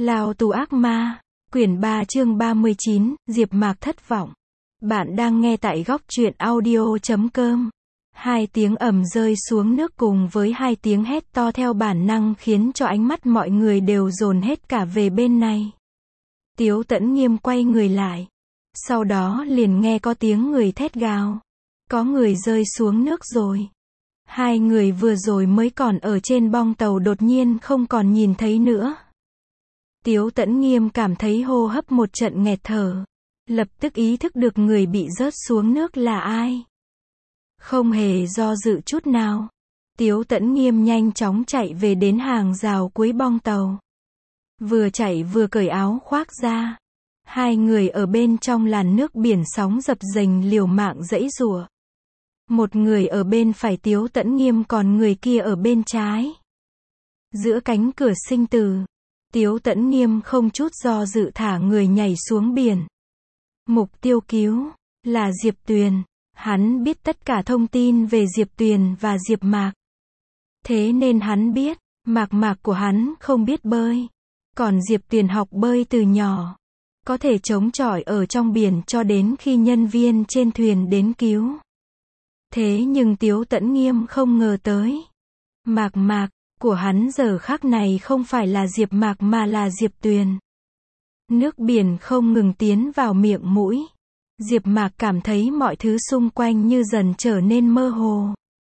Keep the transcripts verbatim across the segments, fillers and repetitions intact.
Lao tù ác ma, quyển ba chương ba mươi chín, Diệp Mạc thất vọng. Bạn đang nghe tại góc truyện audio chấm com. Hai tiếng ầm rơi xuống nước cùng với hai tiếng hét to theo bản năng khiến cho ánh mắt mọi người đều dồn hết cả về bên này. Tiếu Tẫn Nghiêm quay người lại. Sau đó liền nghe có tiếng người thét gào. Có người rơi xuống nước rồi. Hai người vừa rồi mới còn ở trên bong tàu đột nhiên không còn nhìn thấy nữa. Tiếu Tẫn Nghiêm cảm thấy hô hấp một trận nghẹt thở. Lập tức ý thức được người bị rớt xuống nước là ai. Không hề do dự chút nào. Tiếu Tẫn Nghiêm nhanh chóng chạy về đến hàng rào cuối bong tàu. Vừa chạy vừa cởi áo khoác ra. Hai người ở bên trong làn nước biển sóng dập dềnh liều mạng giãy giụa. Một người ở bên phải Tiếu Tẫn Nghiêm còn người kia ở bên trái. Giữa cánh cửa sinh tử, Tiếu Tẫn Nghiêm không chút do dự thả người nhảy xuống biển. Mục tiêu cứu là Diệp Tuyền. Hắn biết tất cả thông tin về Diệp Tuyền và Diệp Mạc. Thế nên hắn biết, Mạc Mạc của hắn không biết bơi. Còn Diệp Tuyền học bơi từ nhỏ. Có thể chống chọi ở trong biển cho đến khi nhân viên trên thuyền đến cứu. Thế nhưng Tiếu Tẫn Nghiêm không ngờ tới. Mạc Mạc của hắn giờ khắc này không phải là Diệp Mạc mà là Diệp Tuyền. Nước biển không ngừng tiến vào miệng mũi. Diệp Mạc cảm thấy mọi thứ xung quanh như dần trở nên mơ hồ.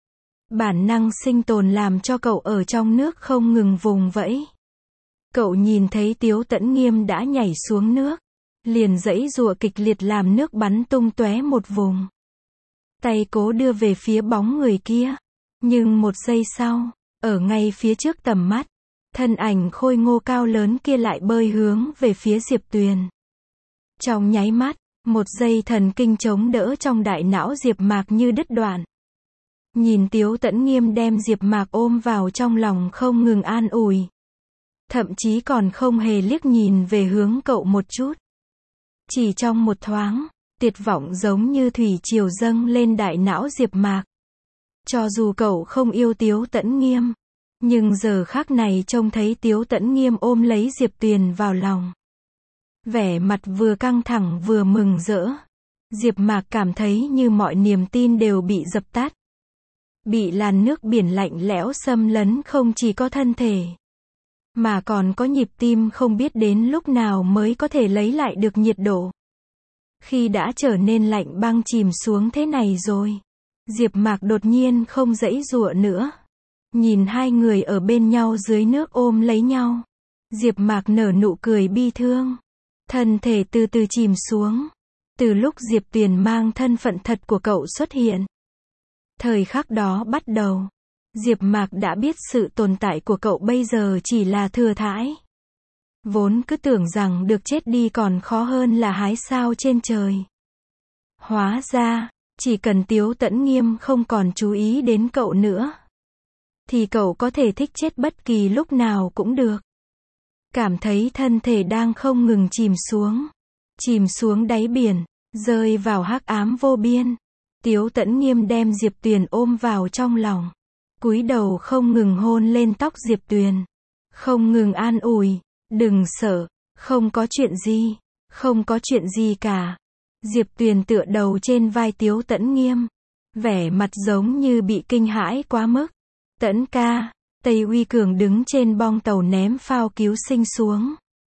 Bản năng sinh tồn làm cho cậu ở trong nước không ngừng vùng vẫy. Cậu nhìn thấy Tiếu Tẫn Nghiêm đã nhảy xuống nước. Liền giãy giụa kịch liệt làm nước bắn tung tóe một vùng. Tay cố đưa về phía bóng người kia. Nhưng một giây sau, ở ngay phía trước tầm mắt, thân ảnh khôi ngô cao lớn kia lại bơi hướng về phía Diệp Tuyền. Trong nháy mắt, một dây thần kinh chống đỡ trong đại não Diệp Mạc như đứt đoạn. Nhìn Tiếu Tẫn Nghiêm đem Diệp Mạc ôm vào trong lòng không ngừng an ủi. Thậm chí còn không hề liếc nhìn về hướng cậu một chút. Chỉ trong một thoáng, tuyệt vọng giống như thủy triều dâng lên đại não Diệp Mạc. Cho dù cậu không yêu Tiếu Tẫn Nghiêm, nhưng giờ khắc này trông thấy Tiếu Tẫn Nghiêm ôm lấy Diệp Tuyền vào lòng. Vẻ mặt vừa căng thẳng vừa mừng rỡ. Diệp Mạc cảm thấy như mọi niềm tin đều bị dập tắt. Bị làn nước biển lạnh lẽo xâm lấn không chỉ có thân thể, mà còn có nhịp tim không biết đến lúc nào mới có thể lấy lại được nhiệt độ. Khi đã trở nên lạnh băng chìm xuống thế này rồi, Diệp Mạc đột nhiên không giãy giụa nữa. Nhìn hai người ở bên nhau dưới nước ôm lấy nhau. Diệp Mạc nở nụ cười bi thương. Thân thể từ từ chìm xuống. Từ lúc Diệp Tuyền mang thân phận thật của cậu xuất hiện. Thời khắc đó bắt đầu, Diệp Mạc đã biết sự tồn tại của cậu bây giờ chỉ là thừa thãi. Vốn cứ tưởng rằng được chết đi còn khó hơn là hái sao trên trời. Hóa ra, chỉ cần Tiếu Tẫn Nghiêm không còn chú ý đến cậu nữa, thì cậu có thể thích chết bất kỳ lúc nào cũng được. Cảm thấy thân thể đang không ngừng chìm xuống. Chìm xuống đáy biển, rơi vào hắc ám vô biên. Tiếu Tẫn Nghiêm đem Diệp Tuyền ôm vào trong lòng. Cúi đầu không ngừng hôn lên tóc Diệp Tuyền. Không ngừng an ủi. Đừng sợ, không có chuyện gì. Không có chuyện gì cả. Diệp Tuyền tựa đầu trên vai Tiếu Tẫn Nghiêm. Vẻ mặt giống như bị kinh hãi quá mức. Tẫn ca, Tây Uy Cường đứng trên bong tàu ném phao cứu sinh xuống.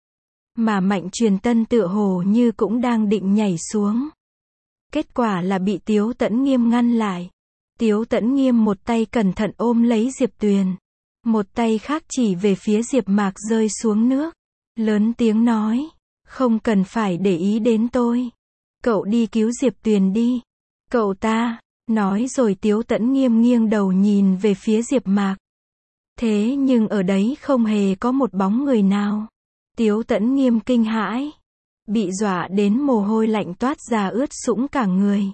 Mà Mạnh Truyền Tân tựa hồ như cũng đang định nhảy xuống. Kết quả là bị Tiếu Tẫn Nghiêm ngăn lại. Tiếu Tẫn Nghiêm một tay cẩn thận ôm lấy Diệp Tuyền. Một tay khác chỉ về phía Diệp Mạc rơi xuống nước. Lớn tiếng nói, không cần phải để ý đến tôi. Cậu đi cứu Diệp Tuyền đi. Cậu ta, nói rồi Tiếu Tẫn Nghiêm nghiêng đầu nhìn về phía Diệp Mạc. Thế nhưng ở đấy không hề có một bóng người nào. Tiếu Tẫn Nghiêm kinh hãi. Bị dọa đến mồ hôi lạnh toát ra ướt sũng cả người.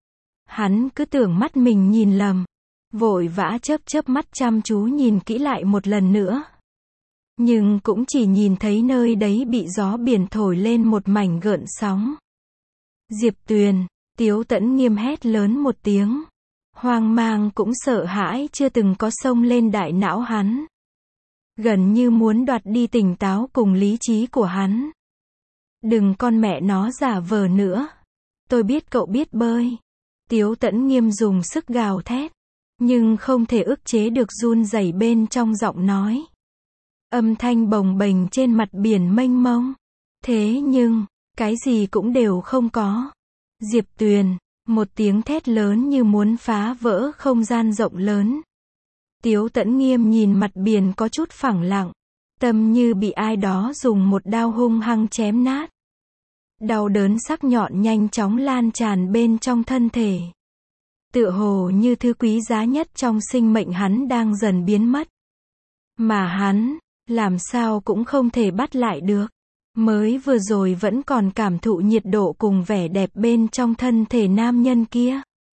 Hắn cứ tưởng mắt mình nhìn lầm. Vội vã chớp chớp mắt chăm chú nhìn kỹ lại một lần nữa. Nhưng cũng chỉ nhìn thấy nơi đấy bị gió biển thổi lên một mảnh gợn sóng. Diệp Tuyền, Tiếu Tẫn Nghiêm hét lớn một tiếng. Hoang mang cũng sợ hãi chưa từng có xông lên đại não hắn. gần như muốn đoạt đi tỉnh táo cùng lý trí của hắn. Đừng con mẹ nó giả vờ nữa. Tôi biết cậu biết bơi. Tiếu Tẫn Nghiêm dùng sức gào thét, nhưng không thể ức chế được run rẩy bên trong giọng nói. Âm thanh bồng bềnh trên mặt biển mênh mông. Thế nhưng, cái gì cũng đều không có. Diệp Tuyền, một tiếng thét lớn như muốn phá vỡ không gian rộng lớn. Tiếu Tẫn Nghiêm nhìn mặt biển có chút phẳng lặng, tâm như bị ai đó dùng một đao hung hăng chém nát. Đau đớn sắc nhọn nhanh chóng lan tràn bên trong thân thể. Tựa hồ như thứ quý giá nhất trong sinh mệnh hắn đang dần biến mất. Mà hắn, làm sao cũng không thể bắt lại được. Mới vừa rồi vẫn còn cảm thụ nhiệt độ cùng vẻ đẹp bên trong thân thể nam nhân kia.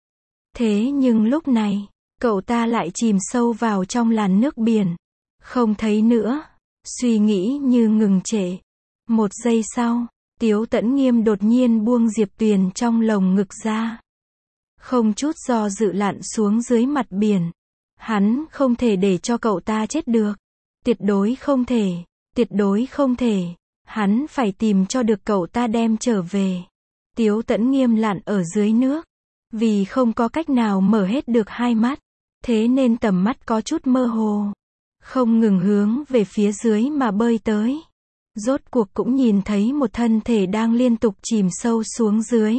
Thế nhưng lúc này, cậu ta lại chìm sâu vào trong làn nước biển. Không thấy nữa. Suy nghĩ như ngừng trệ. Một giây sau, Tiếu Tẫn Nghiêm đột nhiên buông Diệp Tuyền trong lồng ngực ra. Không chút do dự lặn xuống dưới mặt biển. Hắn không thể để cho cậu ta chết được. Tuyệt đối không thể. Tuyệt đối không thể. Hắn phải tìm cho được cậu ta đem trở về. Tiếu Tẫn Nghiêm lặn ở dưới nước. Vì không có cách nào mở hết được hai mắt. Thế nên tầm mắt có chút mơ hồ. Không ngừng hướng về phía dưới mà bơi tới. Rốt cuộc cũng nhìn thấy một thân thể đang liên tục chìm sâu xuống dưới.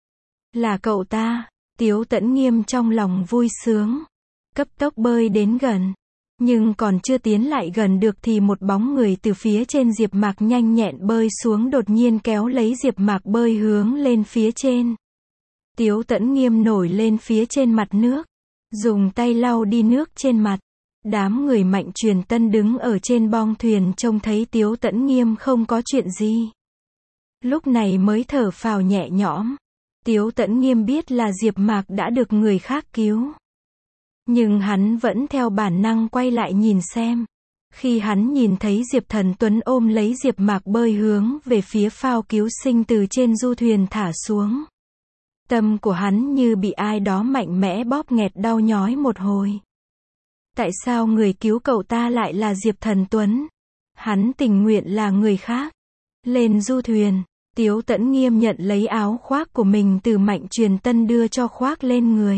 Là cậu ta. Tiếu Tẫn Nghiêm trong lòng vui sướng. Cấp tốc bơi đến gần. Nhưng còn chưa tiến lại gần được thì một bóng người từ phía trên Diệp Mạc nhanh nhẹn bơi xuống đột nhiên kéo lấy Diệp Mạc bơi hướng lên phía trên. Tiếu Tẫn Nghiêm nổi lên phía trên mặt nước. Dùng tay lau đi nước trên mặt. Đám người Mạnh Truyền Tân đứng ở trên bong thuyền trông thấy Tiếu Tẫn Nghiêm không có chuyện gì. Lúc này mới thở phào nhẹ nhõm. Tiếu Tẫn Nghiêm biết là Diệp Mạc đã được người khác cứu. Nhưng hắn vẫn theo bản năng quay lại nhìn xem. Khi hắn nhìn thấy Diệp Thần Tuấn ôm lấy Diệp Mạc bơi hướng về phía phao cứu sinh từ trên du thuyền thả xuống. Tâm của hắn như bị ai đó mạnh mẽ bóp nghẹt đau nhói một hồi. Tại sao người cứu cậu ta lại là Diệp Thần Tuấn? Hắn tình nguyện là người khác. Lên du thuyền, Tiếu Tẫn Nghiêm nhận lấy áo khoác của mình từ Mạnh Truyền Tân đưa cho khoác lên người.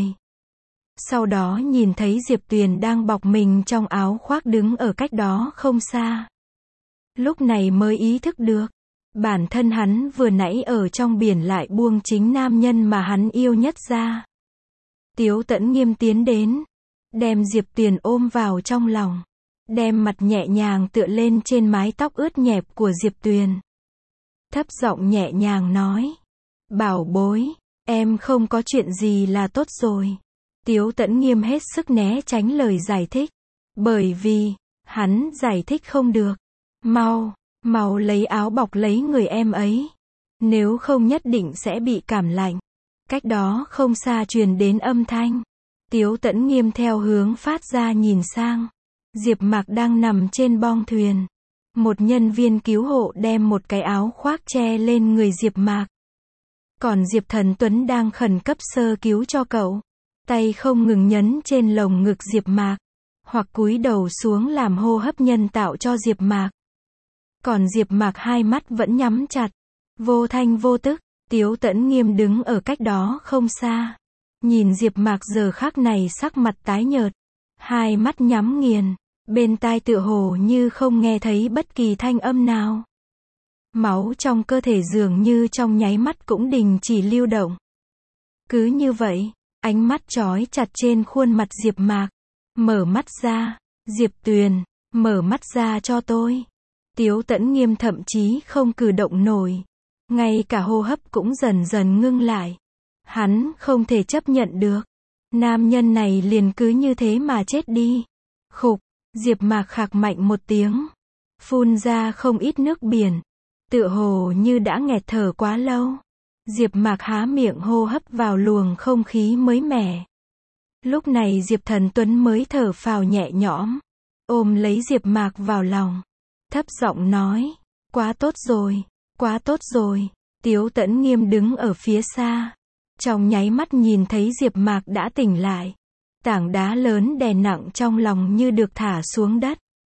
Sau đó nhìn thấy Diệp Tuyền đang bọc mình trong áo khoác đứng ở cách đó không xa. Lúc này mới ý thức được. Bản thân hắn vừa nãy ở trong biển lại buông chính nam nhân mà hắn yêu nhất ra. Tiếu Tẫn Nghiêm tiến đến. Đem Diệp Tuyền ôm vào trong lòng. Đem mặt nhẹ nhàng tựa lên trên mái tóc ướt nhẹp của Diệp Tuyền. Thấp giọng nhẹ nhàng nói. Bảo bối, em không có chuyện gì là tốt rồi. Tiếu Tẫn Nghiêm hết sức né tránh lời giải thích. Bởi vì, hắn giải thích không được. Mau, mau lấy áo bọc lấy người em ấy. Nếu không nhất định sẽ bị cảm lạnh. Cách đó không xa truyền đến âm thanh. Tiếu Tẫn Nghiêm theo hướng phát ra nhìn sang. Diệp Mạc đang nằm trên bong thuyền. Một nhân viên cứu hộ đem một cái áo khoác che lên người Diệp Mạc. Còn Diệp Thần Tuấn đang khẩn cấp sơ cứu cho cậu. Tay không ngừng nhấn trên lồng ngực Diệp Mạc. Hoặc cúi đầu xuống làm hô hấp nhân tạo cho Diệp Mạc. Còn Diệp Mạc hai mắt vẫn nhắm chặt. Vô thanh vô tức, Tiếu Tẫn Nghiêm đứng ở cách đó không xa. Nhìn Diệp Mạc giờ khắc này sắc mặt tái nhợt. Hai mắt nhắm nghiền. Bên tai tựa hồ như không nghe thấy bất kỳ thanh âm nào. Máu trong cơ thể dường như trong nháy mắt cũng đình chỉ lưu động. Cứ như vậy, ánh mắt chói chặt trên khuôn mặt Diệp Mạc. Mở mắt ra, Diệp Tuyền, mở mắt ra cho tôi. Tiếu Tẫn Nghiêm thậm chí không cử động nổi. Ngay cả hô hấp cũng dần dần ngưng lại. Hắn không thể chấp nhận được. Nam nhân này liền cứ như thế mà chết đi. Khục, Diệp Mạc khạc mạnh một tiếng. Phun ra không ít nước biển. Tựa hồ như đã nghẹt thở quá lâu. Diệp Mạc há miệng hô hấp vào luồng không khí mới mẻ. Lúc này Diệp Thần Tuấn mới thở phào nhẹ nhõm. Ôm lấy Diệp Mạc vào lòng. Thấp giọng nói. Quá tốt rồi, quá tốt rồi. Tiếu Tẫn Nghiêm đứng ở phía xa. Trong nháy mắt nhìn thấy Diệp Mạc đã tỉnh lại. Tảng đá lớn đè nặng trong lòng như được thả xuống đất.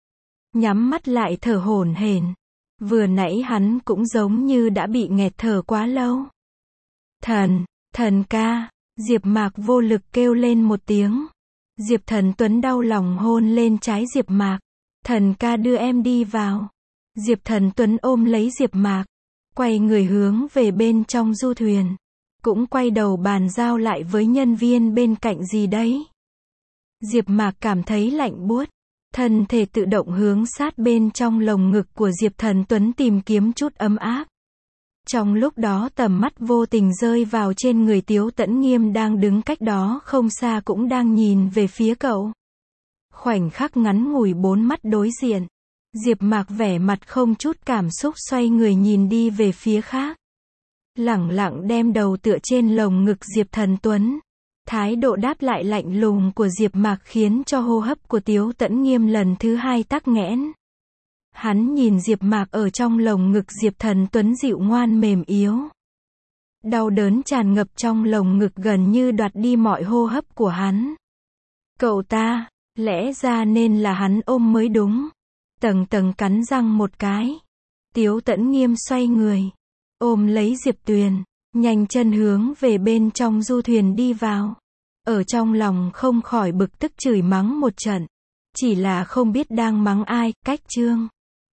nhắm mắt lại thở hổn hển. Vừa nãy hắn cũng giống như đã bị nghẹt thở quá lâu. Thần, thần ca, Diệp Mạc vô lực kêu lên một tiếng. Diệp Thần Tuấn đau lòng hôn lên trái Diệp Mạc. Thần ca đưa em đi vào. Diệp Thần Tuấn ôm lấy Diệp Mạc, quay người hướng về bên trong du thuyền. Cũng quay đầu bàn giao lại với nhân viên bên cạnh gì đấy. Diệp Mạc cảm thấy lạnh buốt. Thân thể tự động hướng sát bên trong lồng ngực của Diệp Thần Tuấn tìm kiếm chút ấm áp. Trong lúc đó tầm mắt vô tình rơi vào trên người Tiếu Tẫn Nghiêm đang đứng cách đó không xa cũng đang nhìn về phía cậu. Khoảnh khắc ngắn ngủi bốn mắt đối diện. Diệp Mạc vẻ mặt không chút cảm xúc xoay người nhìn đi về phía khác. Lẳng lặng đem đầu tựa trên lồng ngực Diệp Thần Tuấn. Thái độ đáp lại lạnh lùng của Diệp Mạc khiến cho hô hấp của Tiếu Tẫn Nghiêm lần thứ hai tắc nghẽn. Hắn nhìn Diệp Mạc ở trong lồng ngực Diệp Thần Tuấn dịu ngoan mềm yếu. Đau đớn tràn ngập trong lồng ngực gần như đoạt đi mọi hô hấp của hắn. Cậu ta, lẽ ra nên là hắn ôm mới đúng. Tầng tầng cắn răng một cái. Tiếu Tẫn Nghiêm xoay người, ôm lấy Diệp Tuyền, nhanh chân hướng về bên trong du thuyền đi vào. Ở trong lòng không khỏi bực tức chửi mắng một trận. Chỉ là không biết đang mắng ai, cách chương.